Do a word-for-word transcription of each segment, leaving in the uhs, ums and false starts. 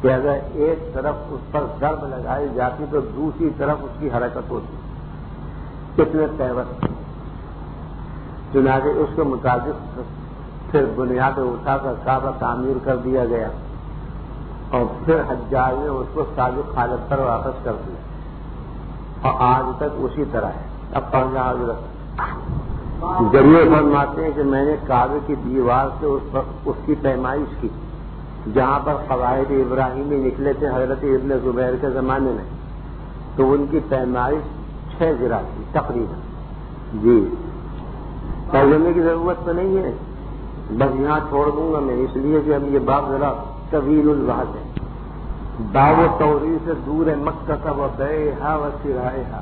کہ اگر ایک طرف اس پر ضرب لگائی جاتی تو دوسری طرف اس کی حرکت ہوتی. کتنے پیوست. چنانچہ اس کے مطابق پھر بنیاد اٹھا کر کعبہ تعمیر کر دیا گیا اور پھر حجاج نے اس کو سابق حالت پر واپس کر دیا اور آج تک اسی طرح ہے. اب پڑھنا حضرت ذریعے فرماتے ہیں کہ میں نے کعبے کی دیوار سے اس, پر اس کی پیمائش کی جہاں پر قواعد ابراہیمی نکلے تھے حضرت ابن زبیر کے زمانے میں، تو ان کی پیمائش چھ ذرا تھی تقریباً. جی ترجمے کی ضرورت تو نہیں ہے، بس یہاں چھوڑ دوں گا میں، اس لیے کہ اب یہ باب ذرا طویل البحث ہے. باب و توحید سے دور ہے مکہ کا و بیعہا و شرائہا.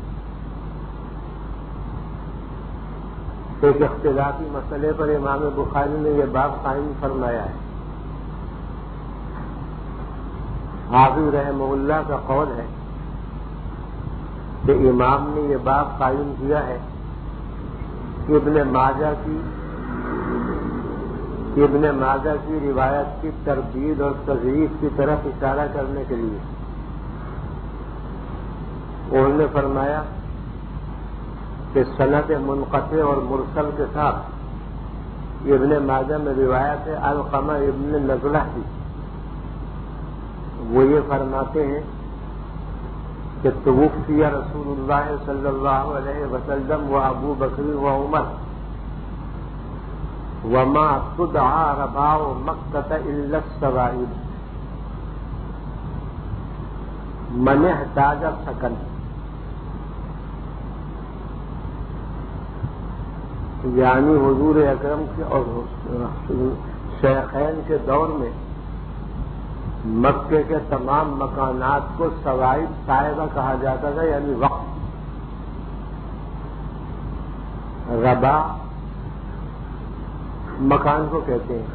ایک اختلافی مسئلے پر امام بخاری نے یہ باب قائم فرمایا ہے. حافظ رحمہ اللہ کا قول ہے کہ امام نے یہ باب قائم کیا ہے ابن ماجہ کی ابن ماجہ کی روایت کی تردید اور تضعیف کی طرف اشارہ کرنے کے لیے. انہوں نے فرمایا کہ سند منقطع اور مرسل کے ساتھ ابن ماجہ میں روایت ہے علقمہ ابن نزلہ کی. وہ یہ فرماتے ہیں کہ توفی رسول اللہ صلی اللہ علیہ وسلم و ابو بکر و عمر وما تدعى رباع مکہ الا السوائب من احتاج سکن. یعنی حضور اکرم کے اور شیخین کے دور میں مکے کے تمام مکانات کو سوائب صاحبہ کہا جاتا تھا، یعنی وقف. ربا مکان کو کہتے ہیں.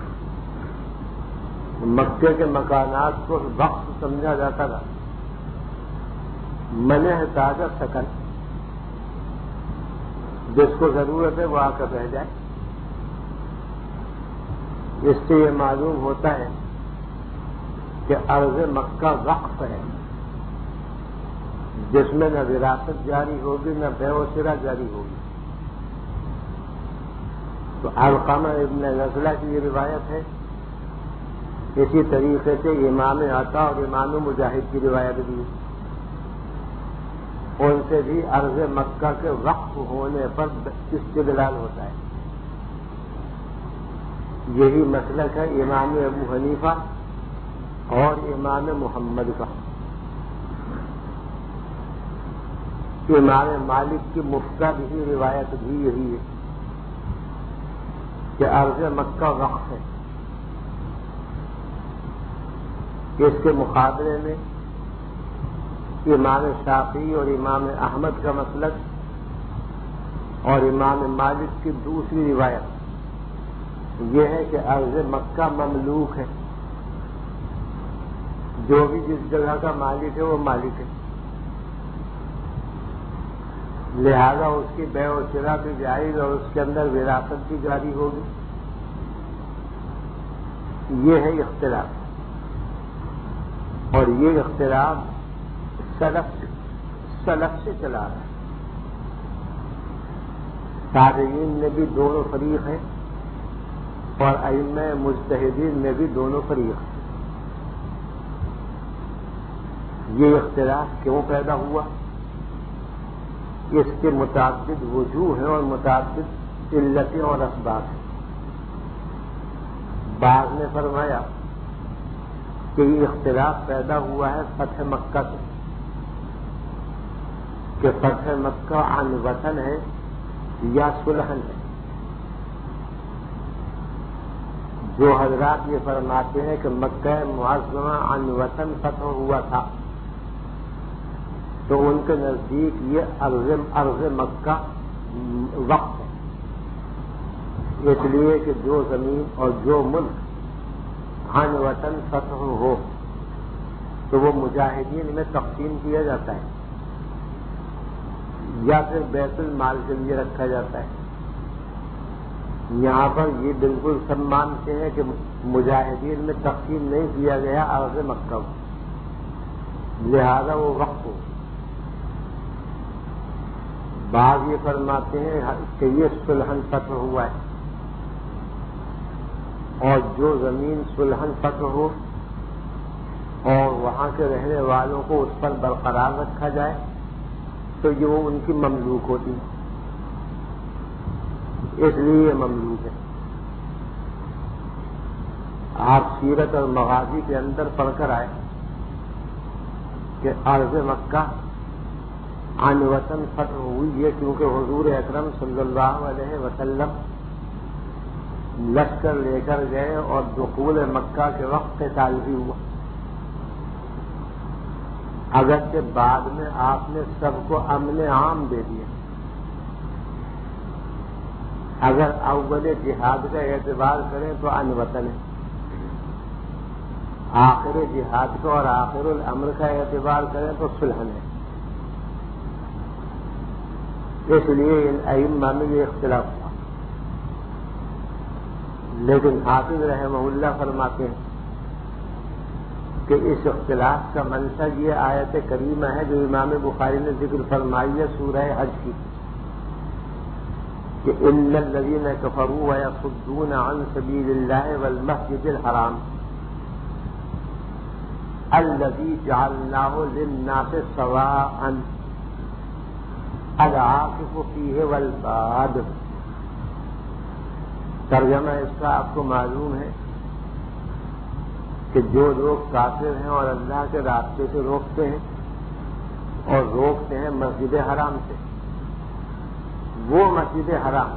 مکے کے مکانات کو وقف سمجھا جاتا تھا. من احتاج سکن، جس کو ضرورت ہے وہ آ کر رہ جائے. اس سے یہ معلوم ہوتا ہے کہ ارض مکہ وقف ہے، جس میں نہ وراثت جاری ہوگی نہ بیع و شرا جاری ہوگی. تو علقمہ ابن نزلہ کی یہ روایت ہے. اسی طریقے سے امام عطا اور امام مجاہد کی روایت بھی، ان سے بھی ارض مکہ کے وقف ہونے پر استدلال ہوتا ہے. یہی مسلک ہے امام ابو حنیفہ اور امام محمد کا. امام مالک کی مفتہ بھی روایت بھی یہی ہے کہ ارض مکہ وقف ہے. اس کے مقابلے میں امام شافعی اور امام احمد کا مسلک اور امام مالک کی دوسری روایت یہ ہے کہ ارض مکہ مملوک ہے. جو بھی جس جگہ کا مالک ہے وہ مالک ہے، لہذا اس کی بیع و شرا بھی جائز اور اس کے اندر وراثت بھی جاری ہوگی. یہ ہے اختلاف، اور یہ اختلاف سلف سلف سے چلا رہا ہے. تابعین میں بھی دونوں فریق ہیں اور ائمہ مجتہدین میں بھی دونوں فریق ہیں. یہ اختلاف کیوں پیدا ہوا؟ اس کے متعدد وجوہ ہیں اور متعدد علتیں اور اسباب ہیں. بعض نے فرمایا کہ یہ اختلاف پیدا ہوا ہے فتح مکہ سے، کہ فتح مکہ عن وطن ہے یا سلحن ہے. جو حضرات یہ فرماتے ہیں کہ مکہ معظمہ عن وطن فتح ہوا تھا تو ان کے نزدیک یہ ارض ارض مکہ وقف ہے، اس لیے کہ جو زمین اور جو ملک عن وطن فتح ہو تو وہ مجاہدین میں تقسیم کیا جاتا ہے یا پھر بیت المال کے لیے رکھا جاتا ہے. یہاں پر یہ بالکل سب مانتے ہیں کہ مجاہدین میں تقسیم نہیں کیا گیا ارض مکہ، لہذا وہ وقت ہو۔ بعض یہ فرماتے ہیں کہ یہ سلحن فتح ہوا ہے، اور جو زمین سلحن فتح ہو اور وہاں کے رہنے والوں کو اس پر برقرار رکھا جائے تو یہ وہ ان کی مملوک ہوتی ہے، اس لیے یہ مملوک ہے۔ آپ سیرت اور مغازی کے اندر پڑھ کر آئے کہ ارض مکہ عن وطن فتح ہوئی ہے کیونکہ حضور اکرم صلی اللہ علیہ وسلم لشکر لے کر گئے اور دخول مکہ کے وقت قتال بھی ہوا، اگرچہ بعد میں آپ نے سب کو امن عام دے دیا۔ اگر اول جہاد کا اعتبار کریں تو ان وطن ہے، آخر جہاد کا اور آخر الامر کا اعتبار کریں تو سلحن ہے۔ اس لیے ان ائمہ میں یہ اختلاف تھا، لیکن حافظ رحمہ اللہ فرماتے ہیں کہ اس اختلاف کا منشا یہ آیت کریمہ ہے جو امام بخاری نے ذکر فرمائی ہے سورہ حج کی، کہ ان الذین کفروا ویصدون عن سبیل اللہ والمسجد الحرام الذی جعلناہ للناس سواء العاکف فیہ والباد۔ ترجمہ اس کا آپ کو معلوم ہے کہ جو لوگ کافر ہیں اور اللہ کے راستے سے روکتے ہیں اور روکتے ہیں مسجد حرام سے، وہ مسجد حرام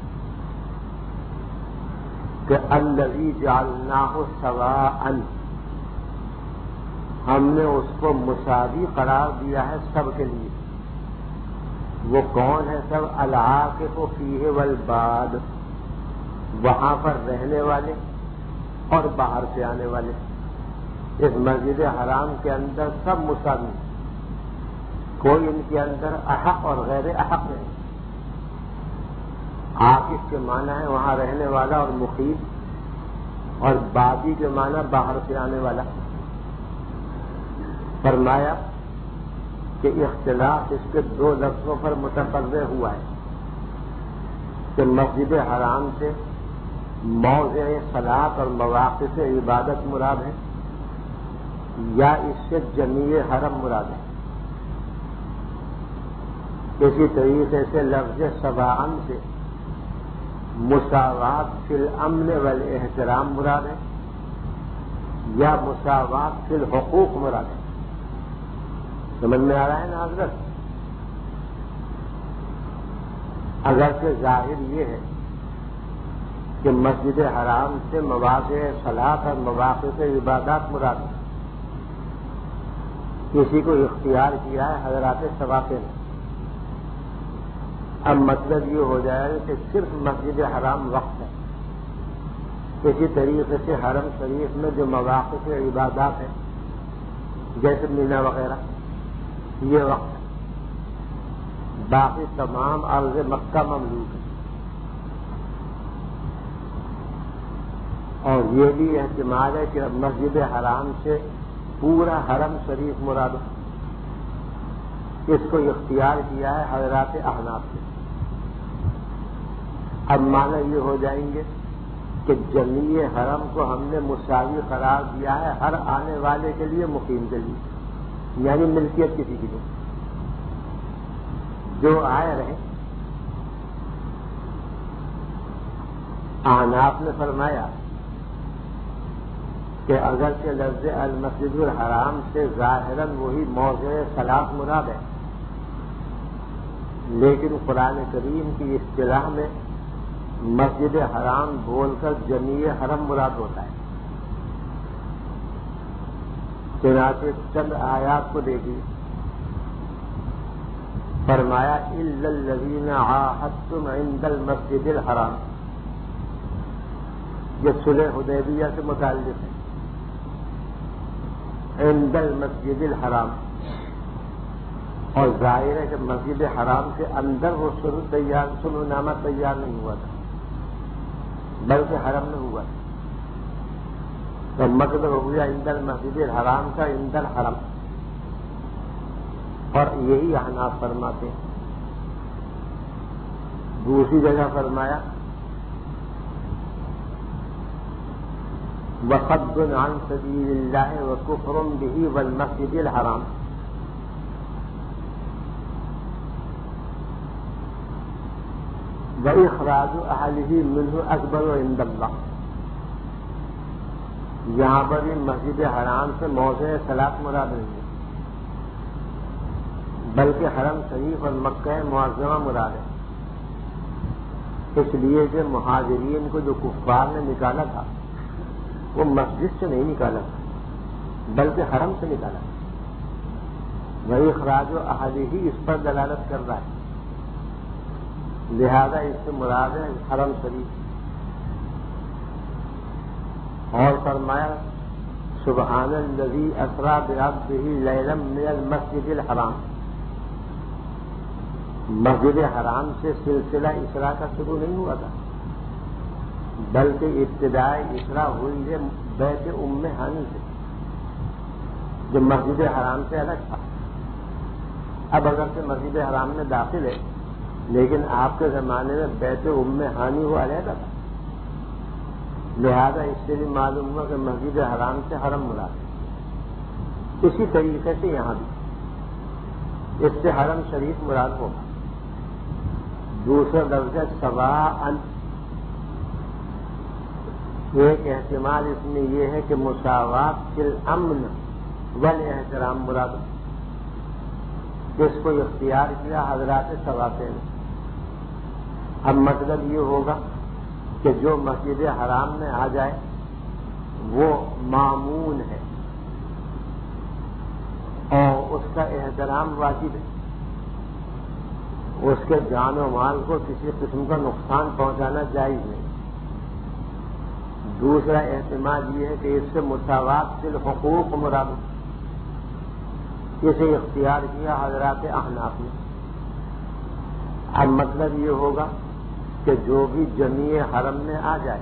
کہ الذی جعلناہ سواء، ہم نے اس کو مساوی قرار دیا ہے سب کے لیے۔ وہ کون ہے سب؟ العاکف فیہ والباد، وہاں پر رہنے والے اور باہر سے آنے والے۔ اس مسجد حرام کے اندر سب مساوی، کوئی ان کے اندر احق اور غیر احق نہیں۔ عاکف کے معنی ہے وہاں رہنے والا اور مقیم، اور بادی کے معنی باہر سے آنے والا۔ فرمایا کہ اختلاف اس کے دو لفظوں پر متفرع ہوا ہے کہ مسجد حرام سے موضع صلاۃ اور مواقع سے عبادت مراد ہے یا اس سے جمیع حرم مراد ہے۔ اسی طریقے سے لفظ سواء سے مساوات فی الامن والاحترام مراد ہے یا مساوات فی الحقوق مراد ہے۔ سمجھ میں آ رہا ہے نا حضرت؟ اگرچہ ظاہر یہ ہے کہ مسجد حرام سے مواضع صلاۃ اور مواقع سے عبادات مراد ہے، کسی کو اختیار کیا ہے حضرات ثوابے نے۔ اب مطلب یہ ہو جائے گا کہ صرف مسجد حرام وقت ہے، اسی طریقے سے حرم شریف میں جو مواقع سے عبادات ہیں جیسے مینا وغیرہ یہ وقت ہے، باقی تمام ارض مکہ مملوک ہے۔ اور یہ بھی احتمال ہے کہ مسجد حرام سے پورا حرم شریف مراد ہے، اس کو اختیار کیا ہے حضرات احناف نے۔ اب معنی یہ ہو جائیں گے کہ جمیع حرم کو ہم نے مساوی قرار دیا ہے ہر آنے والے کے لیے، مقیم کے لیے، یعنی ملکیت کسی کی نہیں، جو آئے رہے۔ احناف نے فرمایا کہ اگرچہ لفظ المسجد الحرام سے ظاہراً وہی موضع صلاۃ مراد ہے، لیکن قرآن کریم کی اصطلاح میں مسجد حرام بول کر جمیع حرم مراد ہوتا ہے۔ چنانچہ چند آیات کو دیکھیے، فرمایا الا الذین عاہدتم عند المسجد الحرام، یہ صلح حدیبیہ سے متعلق ہے۔ عند المسجد الحرام، اور ظاہر ہے کہ مسجد حرام کے اندر وہ سلح تیار سلح نامہ تیار نہیں ہوا تھا، بلکہ حرم میں ہوا، تو مطلب ہو گیا عند المسجد الحرام کا عند الحرم، اور یہی احناف فرماتے ہیں۔ دوسری جگہ فرمایا وَصَدٌّ عَن سَبِيلِ اللَّهِ وَكُفْرٌ بِهِ وَالْمَسْجِدِ الْحَرَامِ، وَإِخْرَاجُ أَهْلِهِ مِنْهُ أَكْبَرُ عِندَ اللَّهِ، یہاں پر بھی مسجد حرام سے موضع صلاۃ مراد نہیں ہے، بلکہ حرم شریف اور مکہ معظمہ مراد ہے، اس لیے کہ مہاجرین کو جو کفار نے نکالا تھا وہ مسجد سے نہیں نکالا تھا بلکہ حرم سے نکالا تھا، وہی اخراج و اہلہ ہی اس پر دلالت کر رہا ہے، لہذا اس سے مراد ہے حرم شریف۔ اور فرمایا سبحان الذی اسری بعبدہ لیلا من المسجد الحرام، مسجد حرام سے سلسلہ اسراء کا شروع نہیں ہوا تھا، بلکہ ابتدائی اسراء ہوئی ہے بیت ام ہانی سے، جو مسجد حرام سے الگ تھا۔ اب اگر سے مسجد حرام میں داخل ہے، لیکن آپ کے زمانے میں بیت ام ہانی وہ علیحدہ تھا، لہذا اس سے بھی معلوم ہوا کہ مسجد حرام سے حرم مراد ہے۔ اسی طریقے سے یہاں بھی اس سے حرم شریف مراد ہوگا۔ دوسرا درجہ سواء، ایک احتمال اس میں یہ ہے کہ مساوات فی الامن والاحترام مراد، جس کو اختیار کیا حضرات سواتے نے۔ اب مطلب یہ ہوگا کہ جو مسجد حرام میں آ جائے وہ مامون ہے اور اس کا احترام واجب ہے، اس کے جان و مال کو کسی قسم کا نقصان پہنچانا جائز نہیں۔ دوسرا احتمال یہ ہے کہ اس سے مساوات فی الحقوق مراد، اسے اختیار کیا حضرات احناف نے۔ اب مطلب یہ ہوگا کہ جو بھی جمیع حرم میں آ جائے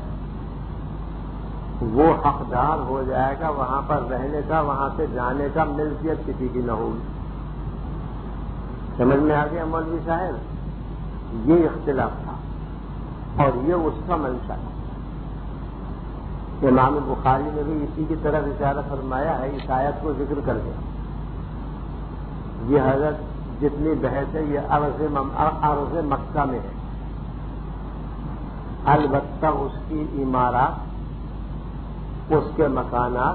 وہ حقدار ہو جائے گا وہاں پر رہنے کا، وہاں سے جانے کا، ملکیت کسی کی نہ ہوگی۔ سمجھ میں آ گیا مولوی صاحب؟ یہ اختلاف تھا اور یہ اس کا منشا ہے۔ امام بخاری نے بھی اسی کی طرف اشارہ فرمایا ہے، اس آیت کو ذکر کر کے۔ یہ حضرت جتنی بحث ہے یہ عرض عرض مکہ میں ہے، البتہ اس کی عمارات، اس کے مکانات،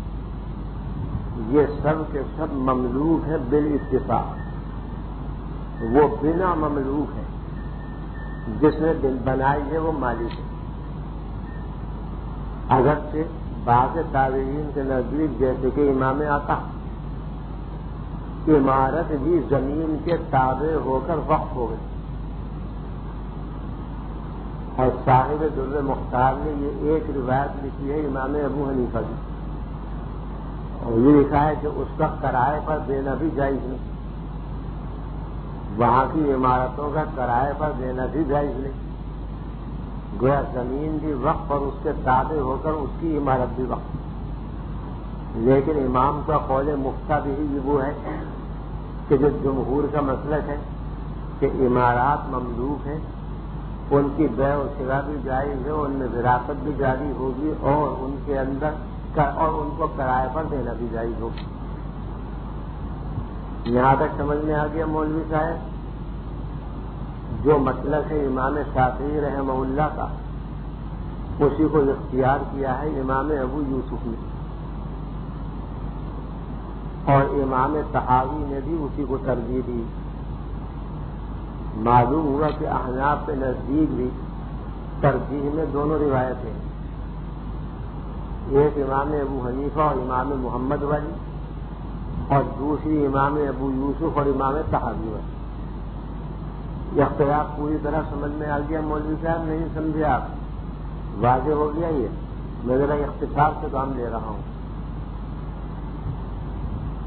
یہ سب کے سب مملوک ہے بالاتفاق، وہ بنا مملوک ہے، جس نے بنائی ہے وہ مالک ہے۔ اگرچہ بعض تابعین کے نزدیک جیسے کہ امام عطا، عمارت بھی زمین کے تابع ہو کر وقف ہو گئی، اور صاحب در مختار نے یہ ایک روایت لکھی ہے امام ابو حنیفہ کی، اور یہ لکھا ہے کہ اس کا کرائے پر دینا بھی جائز نہیں، وہاں کی عمارتوں کا کرائے پر دینا بھی جائز نہیں، گویا زمین بھی وقف اور اس کے تابع ہو کر اس کی عمارت بھی وقف۔ لیکن امام کا قول مفتہ بھی وہ ہے کہ جو جمہور کا مسلک ہے کہ عمارات مملوک ہیں، ان کی بیع و شراء بھی جائز ہے، ان میں وراثت بھی جاری ہوگی، اور ان کے اندر اور ان کو کرائے پر دینا بھی جائز ہوگا۔ یہاں تک سمجھ میں آ گیا مولوی صاحب؟ جو مطلب ہے امام شافعی رحمہ اللہ کا، اسی کو اختیار کیا ہے امام ابو یوسف نے، اور امام طحاوی نے بھی اسی کو ترجیح دی۔ معلوم ہوا کہ احناف کے نزدیک بھی ترجیح میں دونوں روایتیں ہیں، ایک امام ابو حنیفہ اور امام محمد والی، اور دوسری امام ابو یوسف اور امام طحاوی والی۔ یہ اختلاف پوری طرح سمجھ میں آ گیا مولوی صاحب؟ نہیں سمجھے آپ؟ واضح ہو گیا؟ یہ میں ذرا اختصار سے کام لے رہا ہوں۔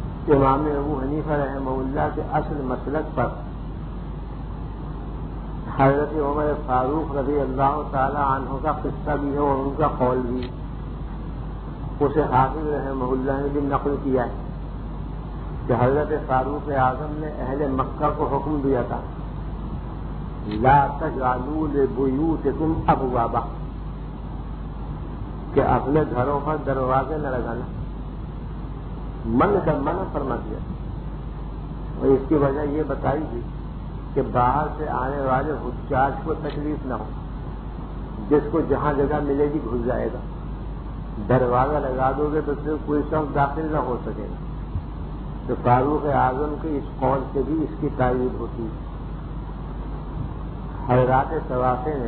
امام ابو حنیفہ رحمہ اللہ کے اصل مسلک پر حضرت عمر فاروق رضی اللہ تعالی عنہ کا قصہ بھی ہے اور ان کا قول بھی، اسے حافظ رحمہ اللہ نے بھی نقل کیا ہے کہ حضرت فاروق اعظم نے اہل مکہ کو حکم دیا تھا لا تجعلوا لبیوتکم ابوابا، کہ اپنے گھروں پر دروازے نہ لگانا، من کا منع فرما دیا. اور اس کی وجہ یہ بتائی تھی کہ باہر سے آنے والے حجاج کو تکلیف نہ ہو، جس کو جہاں جگہ ملے گی گھس جائے گا. دروازہ لگا دو گے تو صرف کوئی شخص داخل نہ ہو سکے گا. تو فاروق اعظم کے اس قول سے بھی اس کی تائید ہوتی ہے. حضرات ثوافے نے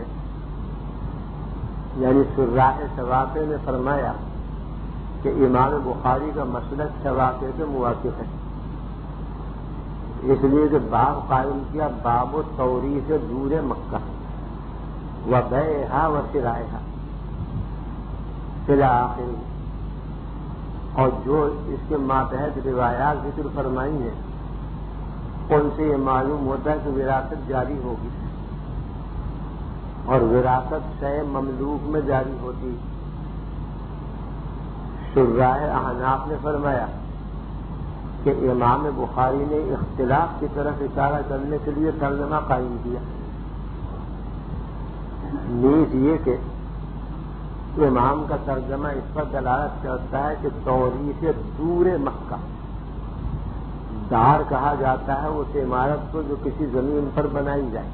یعنی شراح ثوافے نے فرمایا کہ امام بخاری کا مسلک ثوافے کے موافق ہے، اس لیے کہ باب قائم کیا باب و توریث دور مکہ و بیعہا و شرائہا الی آخر. اور جو اس کے ماتحت روایات ذکر فرمائی ہیں ان سے یہ معلوم ہوتا ہے کہ وراثت جاری ہوگی، اور وراثت شے مملوک میں جاری ہوتی. شراح احناف نے فرمایا کہ امام بخاری نے اختلاف کی طرف اشارہ کرنے کے لیے ترجمہ قائم کیا. نیز یہ کہ امام کا ترجمہ اس پر دلالت کرتا ہے کہ توریث دور مکہ، دار کہا جاتا ہے اس عمارت کو جو کسی زمین پر بنائی جائے.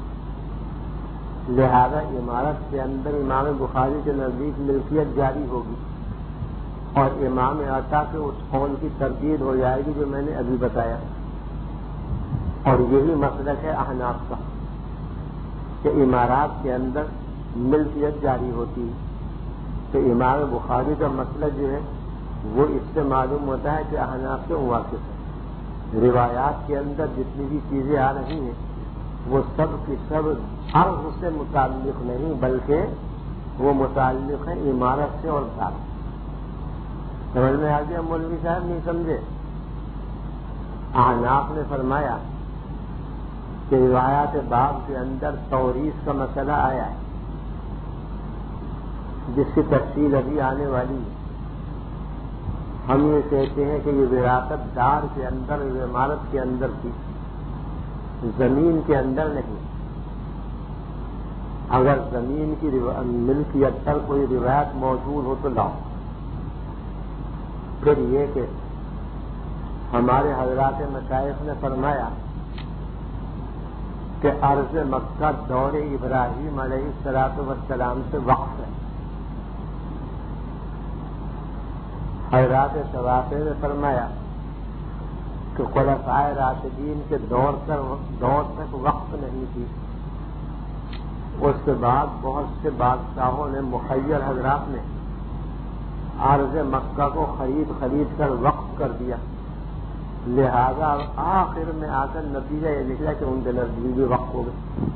لہذا عمارت کے اندر امام بخاری کے نزدیک ملکیت جاری ہوگی اور امام عطا کے اس قول کی تردید ہو جائے گی جو میں نے ابھی بتایا. اور یہی مسلک ہے احناف کا کہ عمارات کے اندر ملکیت جاری ہوتی ہے. تو امام بخاری کا مسئلہ جو ہے وہ اس سے معلوم ہوتا ہے کہ احناف کے موافق ہے. روایات کے اندر جتنی بھی چیزیں آ رہی ہیں وہ سب کی سب عرض سے متعلق نہیں بلکہ وہ متعلق ہیں عمارت سے اور دار. سمجھ میں آ گیا مولوی صاحب؟ نہیں سمجھے؟ احناف نے فرمایا کہ روایات باب کے اندر توریث کا مسئلہ آیا ہے جس کی تفصیل ابھی آنے والی ہے. ہم یہ کہتے ہیں کہ یہ وراثت دار کے اندر، عمارت کے اندر تھی، زمین کے اندر نہیں. اگر زمین کی ملکیت پر کوئی روایت موجود ہو تو لاؤ. پھر یہ کہ ہمارے حضرات مشائخ نے فرمایا کہ ارض مکہ دور ابراہیم علیہ الصلوۃ والسلام سے وقف ہے. حضرات ثوافے نے فرمایا کہ خلفائے راشدین کے دور تک دور تک وقف نہیں تھی. اس کے بعد بہت سے بادشاہوں نے، مخیر حضرات نے عرض مکہ کو خرید خرید کر وقف کر دیا. لہذا آخر میں آ کر نتیجہ یہ نکلا کہ ان کے نزدیک بھی وقف ہو گئے.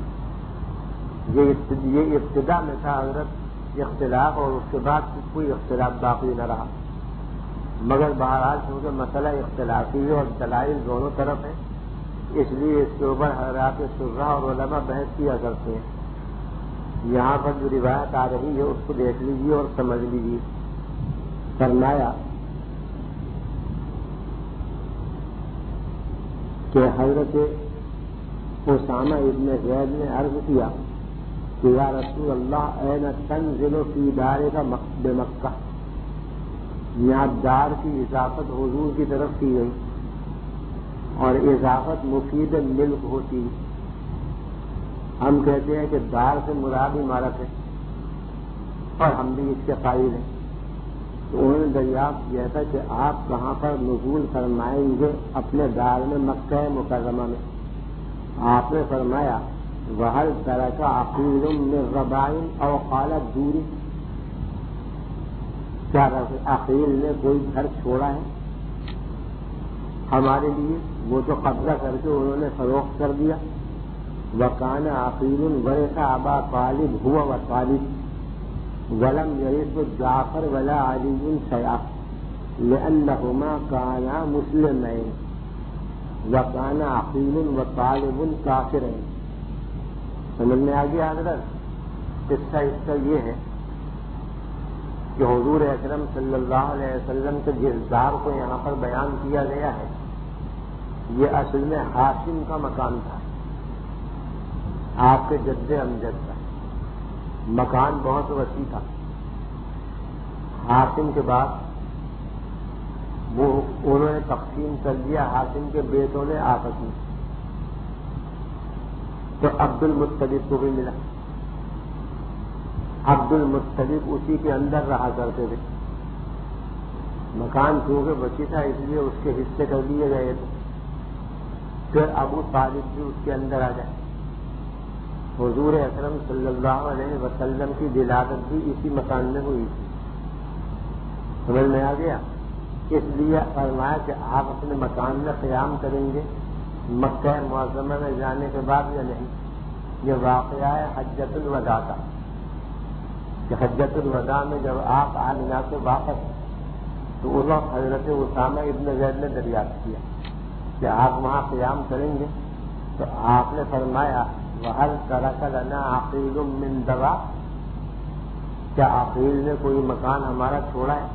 یہ ابتدا میں تھا حضرت اختلاف، اور اس کے بعد کوئی اختلاف باقی نہ رہا. مگر بہرحال چونکہ مسئلہ اختلافی ہے اور دلائل دونوں طرف ہیں، اس لیے اس کے اوپر حضرات شراح اور علماء بحث کیا کرتے ہیں. یہاں پر جو روایت آ رہی ہے اس کو دیکھ لیجیے اور سمجھ لیجیے. فرمایا کہ حضرت اسامہ ابن زید نے عرض کیا کہ یا رسول اللہ این تنزل فی دارک بمکہ، یہاں دار کی اضافت حضور کی طرف کی گئی اور اضافت مفید ملک ہوتی. ہم کہتے ہیں کہ دار سے مراد عمارت ہے اور ہم بھی اس کے قائل ہیں. تو انہوں نے دریافت کیا تھا کہ آپ کہاں پر نزول فرمائیں گے اپنے دار میں، مکہ مکرمہ میں. آپ نے فرمایا وَهَلْ تَرَكَ عَقِيلٌ مِّن رَّبَاعٍ أَوْ قَالَ الدُّورِ، کیا عقیل نے کوئی گھر چھوڑا ہے ہمارے لیے؟ وہ تو قبضہ کر کے انہوں نے فروخت کر دیا. وَكَانَ عَقِيلٌ وَرِثَ أَبَا طالب هُوَ وَطالب وَلَمْ يَرِثْهُ جَعْفَرُ وَلَا عَلِيٌّ شَيْئًا لِأَنَّهُمَا كَانَا مُسْلِمَيْنِ وَكَانَ عَقِيلٌ وَطَالِبٌ كَافِرَيْنِ. سمجھ میں آ گیا حضرت؟ قصہ اس کا یہ ہے کہ حضور اکرم صلی اللہ علیہ وسلم کے جس دار کو یہاں پر بیان کیا گیا ہے یہ اصل میں ہاشم کا مکان تھا، آپ کے جد امجد کا مکان بہت وسیع تھا۔ ہاشم کے بعد وہ انہوں نے تقسیم کر دیا، ہاشم کے بیٹوں نے آپس میں، تو عبد المطلب کو بھی ملا۔ عبد المطلب اسی کے اندر رہا کرتے تھے، مکان چونکہ وسیع تھا اس لیے اس کے حصے کر دیے گئے تھے۔ پھر ابو طالب بھی اس کے اندر آ گئے۔ حضور اکرم صلی اللہ علیہ وسلم کی ولادت بھی اسی مکان میں ہوئی تھی، سمجھ میں آ گیا؟ اس لیے فرمایا کہ آپ اپنے مکان میں قیام کریں گے مکہ معظمہ میں جانے کے بعد یا نہیں۔ یہ واقعہ ہے حجۃ الوداع کا کہ حجۃ الوداع میں جب آپ آمینہ سے واپس تو اس وقت حضرت اسامہ ابن زید نے دریافت کیا کہ آپ وہاں قیام کریں گے، تو آپ نے فرمایا وَهَلْ تَرَكَ لَنَا عَقِيلٌ مِّن دَوَا، کیا عقیل نے کوئی مکان ہمارا چھوڑا ہے؟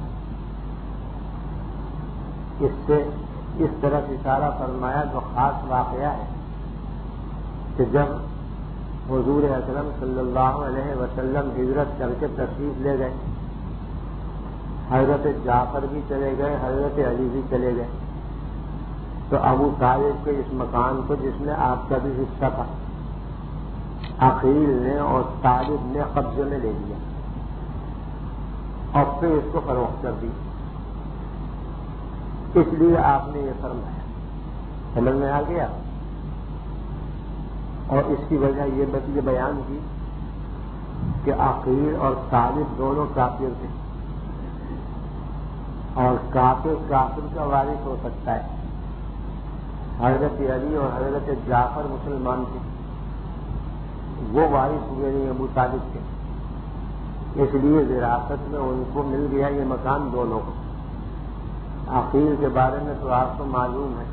اس سے اس طرح اشارہ فرمایا جو خاص واقعہ ہے کہ جب حضور اکرم صلی اللہ علیہ وسلم ہجرت کر کے تشریف لے گئے، حضرت جعفر بھی چلے گئے، حضرت علی بھی چلے گئے، تو ابو طالب کے اس مکان کو جس میں آپ کا بھی حصہ تھا عقیل نے اور طالب نے قبضے میں لے لیا اور پھر اس کو فروخت کر دی۔ اس لیے آپ نے یہ فرمایا، سمجھ میں آ گیا؟ اور اس کی وجہ یہ بتیے بیان کی کہ عقیل اور طالب دونوں کافر تھے، اور کافر کافر کا وارث ہو سکتا ہے۔ حضرت علی اور حضرت جعفر مسلمان تھے، وہ وارث ہوئے نہیں ابو طالب کے، اس لیے وراثت میں ان کو مل گیا یہ مکان دونوں کو۔ عقیل کے بارے میں تو آپ کو معلوم ہے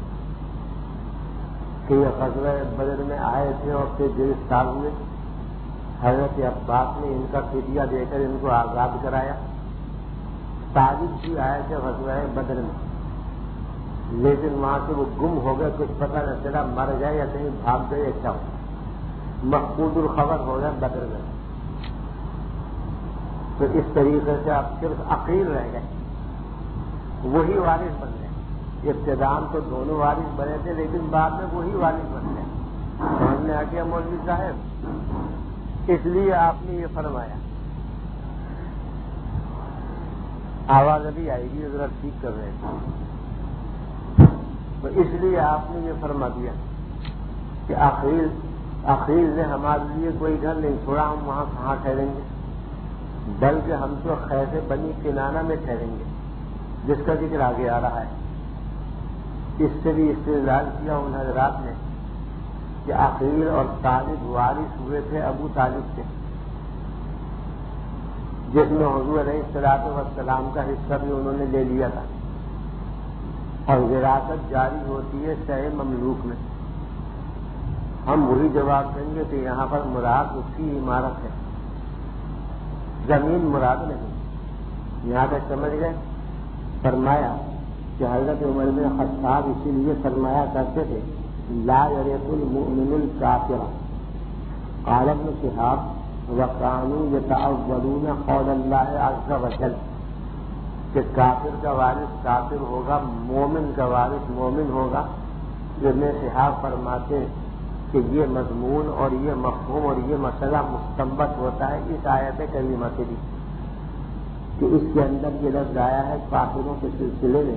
کہ یہ غزوہ بدر میں آئے تھے اور پھر گرفتار ہوئے، حضرت عباس نے ان کا فدیہ دے کر ان کو آزاد کرایا۔ طالب بھی آئے تھے غزوہ بدر میں، لیکن وہاں سے وہ گم ہو گئے، کچھ پتہ نہ چلا مر گئے یا کہیں بھاگ گئے یا کیا ہوا، مفقود الخبر ہو گئے بدر میں۔ تو اس طریقے سے اب صرف عقیل رہ گئے، وہی وارث بن گئے۔ ابتدان تو دونوں وارث بنے تھے لیکن بعد میں وہی وارث بن گئے، سمجھ میں آ گیا مولوی صاحب؟ اس لیے آپ نے یہ فرمایا۔ آواز ابھی آئے گی، ذرا ٹھیک کر رہے ہیں، تو اس لیے آپ نے یہ فرما دیا کہ عقیل عقیل نے ہمارے لیے کوئی گھر نہیں چھوڑا، ہم وہاں کہاں ٹھہریں گے، بلکہ ہم تو خیز بنی کنانہ میں ٹھہریں گے، جس کا ذکر آگے آ رہا ہے۔ اس سے بھی استدلال کیا ان حضرات نے کہ عقیل اور طالب وارث ہوئے تھے ابو طالب سے، جس میں حضور علیہ الصلوٰۃ والسلام کا حصہ بھی انہوں نے لے لیا تھا، اور وراثت جاری ہوتی ہے شہ مملوک میں۔ ہم وہی جواب دیں گے کہ یہاں پر مراد اس کی عمارت ہے، زمین مراد نہیں۔ یہاں تک سمجھ گئے؟ فرمایا کہ حضرت عمر بن خطاب اسی لیے فرمایا کرتے تھے لا یرث المؤمن الکافر، قال ابن شہاب وکانوا یتأولون قول اللہ عز وجل، کہ کافر کا وارث کافر ہوگا، مومن کا وارث مومن ہوگا۔ ابن شہاب فرماتے کہ یہ مضمون اور یہ مفہوم اور یہ مسئلہ مستنبط ہوتا ہے اس آیت کریمہ سے بھی، کہ اس کے اندر یہ لفظ آیا ہے کافروں کے سلسلے میں،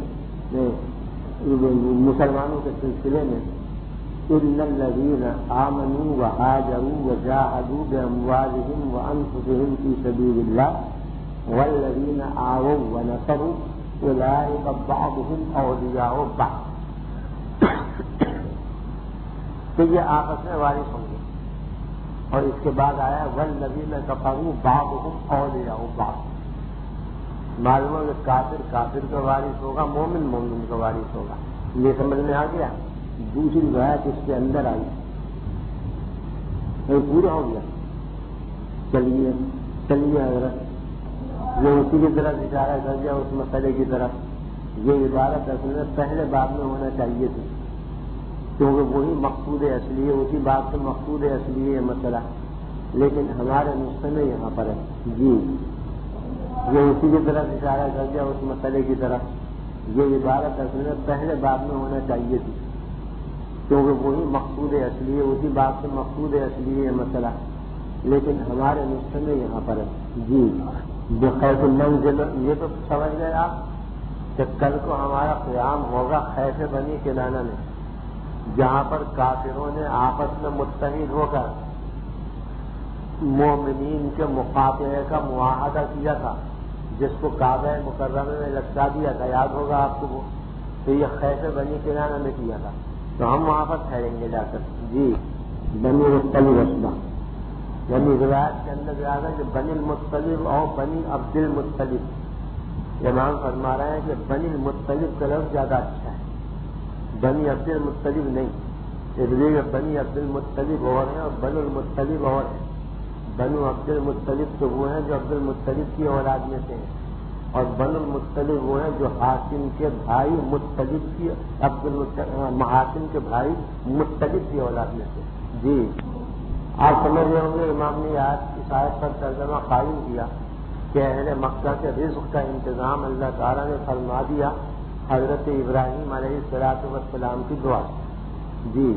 مسلمانوں کے سلسلے میں، ان الذین آمنوا وہاجروا وجاہدوا باموالہم وانفسہم فی سبیل اللہ والذین آووا ونصروا اولئک بعضهم اولیاء بعض، کہ یہ آپس میں وارث ہوں گے۔ اور اس کے بعد آیا والذین کفروا بعضهم اولیاء بعض، معلوم ہے کہ کافر کافر کا وارث ہوگا، مومن مومن کا وارث ہوگا۔ یہ سمجھ میں آ گیا؟ دوسری بات اس کے اندر آئی یہ پورا ہو گیا. چلیے چلیے حضرت یہ اسی کی طرف اشارہ کر دیا اس مسئلے کی طرف. یہ عبارت اصل میں پہلے باب میں ہونا چاہیے تھی کیونکہ وہی مقصود اصلی ہے, اسی بات سے مقصود اصلی ہے یہ مسئلہ, لیکن ہمارے نسخے میں یہاں پر ہے. جی یہ اسی کی طرف اشارہ کر دیا اس مسئلے کی طرف. یہ عبارت اصل میں پہلے باب میں ہونا چاہیے تھی کیونکہ وہی مقصود اصلی ہے, اسی بات سے مقصود اصلی ہے یہ مسئلہ, لیکن ہمارے نسخے میں یہاں پر ہے. جی بخیف المنزل, یہ تو سمجھ گئے آپ کہ کل کو ہمارا قیام ہوگا خیف بنی کنانہ میں, جہاں پر کافروں نے آپس میں متحد ہو کر مومنین کے مقابلے کا معاہدہ کیا تھا, جس کو کعبہ مکرمہ میں لٹکا دیا تھا, یاد ہوگا آپ کو وہ. تو یہ خیف بنی کنانہ میں کیا تھا, تو ہم وہاں پر ٹھہریں گے جا کر. جی بنی مطلب رسبہ, یعنی روایت کے اندر یاد ہے کہ بنی المطلب اور بنی عبد المطلب. امام فرما رہے ہیں کہ بنی المطلب کا لفظ زیادہ اچھا ہے, بنی عبد المطلب نہیں. اس لیے کہ بنی عبد المطلب اور ہیں اور بنو المطلب اور ہیں. بنو عبد المطلب تو وہ ہیں جو عبد المطلب کی اولاد میں سے ہیں, اور بنو المطلب وہ ہیں جو ہاشم کے بھائی مطلب کی عبد المطلب ہاشم کے بھائی مطلب کی اولاد میں سے. جی آپ سمجھ رہے ہوں گے امام نے آج اس آیت پر ترجمہ قائم کیا کہ اہل مکہ کے رزق کا انتظام اللہ تعالیٰ نے فرما دیا حضرت ابراہیم علیہ الصلوۃ والسلام کی دعا. جی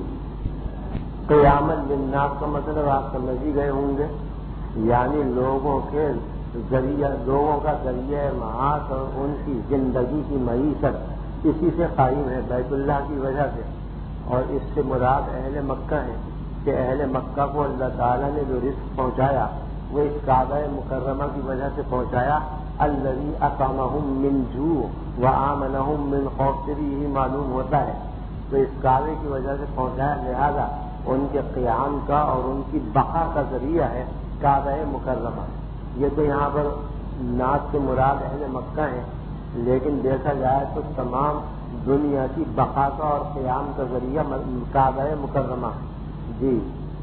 قیامت للناس کا مطلب آپ سمجھ ہی گئے ہوں گے, یعنی لوگوں کے ذریعہ لوگوں کا ذریعہ معاش اور ان کی زندگی کی معیشت اسی سے قائم ہے بیت اللہ کی وجہ سے. اور اس سے مراد اہل مکہ ہے کہ اہل مکہ کو اللہ تعالیٰ نے جو رزق پہنچایا وہ اس کعبہ مکرمہ کی وجہ سے پہنچایا. الذی اطعمہم من جوع وآمنہم من خوف, سے بھی یہی معلوم ہوتا ہے تو اس کعبے کی وجہ سے پہنچایا, لہذا ان کے قیام کا اور ان کی بقا کا ذریعہ ہے کعبہ مکرمہ. یہ تو یہاں پر نعت کے مراد اہل مکہ ہیں, لیکن دیکھا جائے تو تمام دنیا کی بقا کا اور قیام کا ذریعہ کعبہ مکرمہ. جی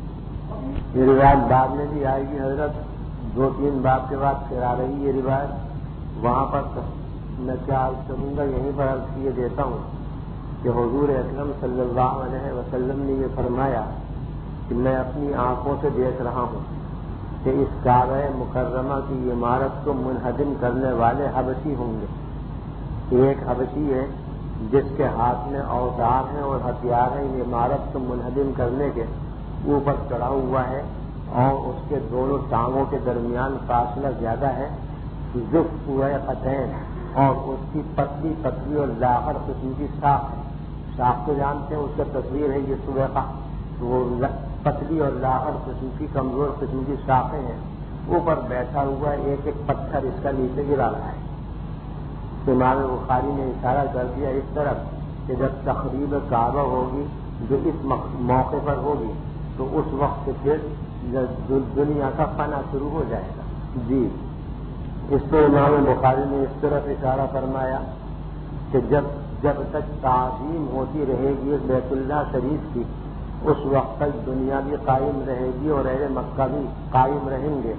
یہ روایت بعد میں بھی آئے گی حضرت, دو تین باب کے بعد پھر آ رہی یہ روایت. وہاں پر میں کیا عرض کروں گا, یہیں پر عرض کیے دیتا ہوں کہ حضور اکرم صلی اللہ علیہ وسلم نے یہ فرمایا کہ میں اپنی آنکھوں سے دیکھ رہا ہوں کہ اس کعبہ مکرمہ کی عمارت کو منہدم کرنے والے حبشی ہوں گے. ایک حبشی ہے جس کے ہاتھ میں اوزار ہیں اور ہتھیار ہیں یہ عمارت کو منہدم کرنے کے, اوپر چڑھا ہوا ہے اور اس کے دونوں ٹانگوں کے درمیان فاصلہ زیادہ ہے. زف ہوئے قطعین اور اس کی پتلی پتلی اور لاغر قسم کی ساخ ہے. ساخ کو جانتے ہیں, اس کا تصویر ہے یہ سویقہ, وہ پتلی اور لاغر قسم کی کمزور قسم کی ساخیں ہیں. اوپر بیٹھا ہوا ایک ایک پتھر اس کا نیچے گرا رہا ہے. امام بخاری نے اشارہ کر دیا اس طرف کہ جب تقریب کعبہ ہوگی جو اس موقع پر ہوگی تو اس وقت سے پھر دنیا کا فنا شروع ہو جائے گا. جی اس پہ امام بخاری نے اس طرف اشارہ فرمایا کہ جب جب تک تعظیم ہوتی رہے گی بیت اللہ شریف کی, اس وقت تک دنیا بھی قائم رہے گی اور اہل مکہ بھی قائم رہیں گے.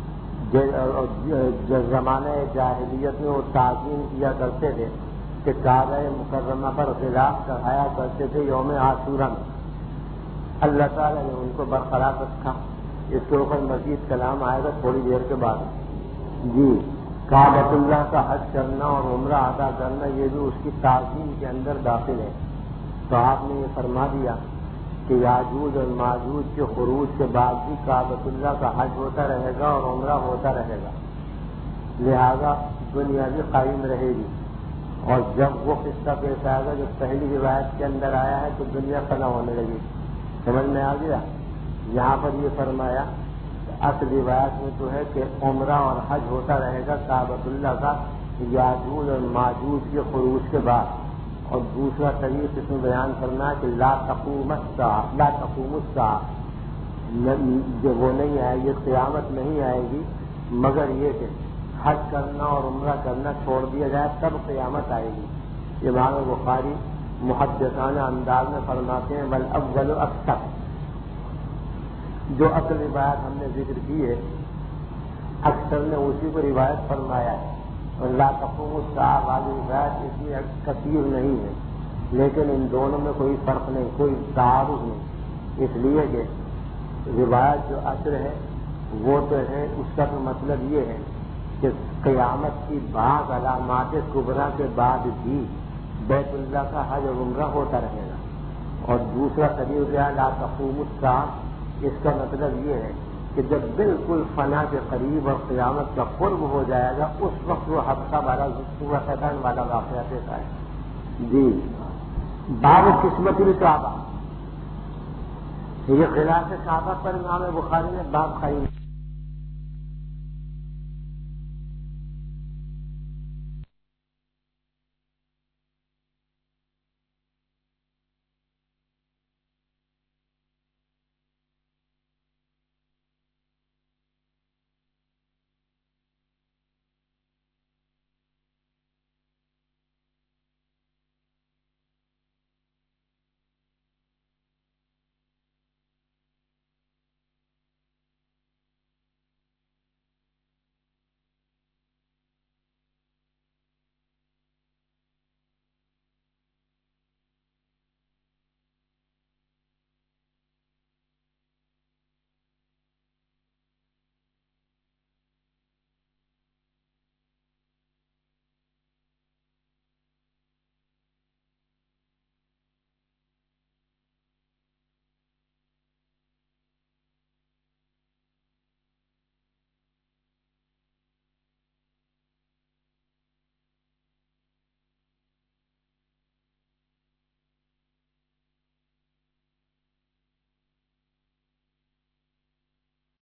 زمانہ جاہلیت میں وہ تعظیم کیا کرتے تھے کہ کعبہ مکرمہ پر غلاف چڑھایا کرتے تھے یوم عاشورہ میں. اللہ تعالیٰ نے ان کو برقرار رکھا. اس کے اوپر مزید کلام آئے گا تھوڑی دیر کے بعد. جی کعبۃ اللہ کا حج کرنا اور عمرہ ادا کرنا یہ بھی اس کی تعظیم کے اندر داخل ہے. تو آپ نے یہ فرما دیا کہ یاجوج اور ماجوج کے خروج کے بعد بھی کعبۃ اللہ کا حج ہوتا رہے گا اور عمرہ ہوتا رہے گا, لہذا دنیا بھی قائم رہے گی. اور جب وہ قصہ پیش آئے گا جو پہلی روایت کے اندر آیا ہے تو دنیا فنا ہونے لگی. سمجھ میں آ گیا. یہاں پر یہ فرمایا اصل روایت میں تو ہے کہ عمرہ اور حج ہوتا رہے گا کعبۃ اللہ کا یاجوج اور ماجوج کے خروج کے بعد. اور دوسرا طریق اس میں بیان کرنا ہے کہ لا تقوم الساعہ, لا تقوم الساعہ, جو وہ نہیں آئے گی, قیامت نہیں آئے گی مگر یہ کہ حج کرنا اور عمرہ کرنا چھوڑ دیا جائے تب قیامت آئے گی. امام بخاری محدثانہ انداز میں فرماتے ہیں بل اول اکثر, جو اصل روایت ہم نے ذکر کی ہے اکثر نے اسی کو روایت فرمایا ہے، اور لا تقوم الساعہ والی روایت اس میں کثیر نہیں ہے، لیکن ان دونوں میں کوئی فرق نہیں، کوئی تعارض نہیں، اس لیے کہ روایت جو اصل ہے وہ تو ہے، اس کا تو مطلب یہ ہے کہ قیامت کی بعض علامات کبریٰ کے بعد بھی بیت اللہ کا حج اور عمرہ ہوتا رہے گا، اور دوسرا قریب کیا لا تقوم الساعہ، اس کا مطلب یہ ہے کہ جب بالکل فنا کے قریب اور قیامت کا قرب ہو جائے گا اس وقت وہ حادثہ والا پورا قدر والا واقعہ پیش آئے۔ جی باب قسمت الکعبہ، یہ خلاف کعبہ پر امام بخاری نے باب قائم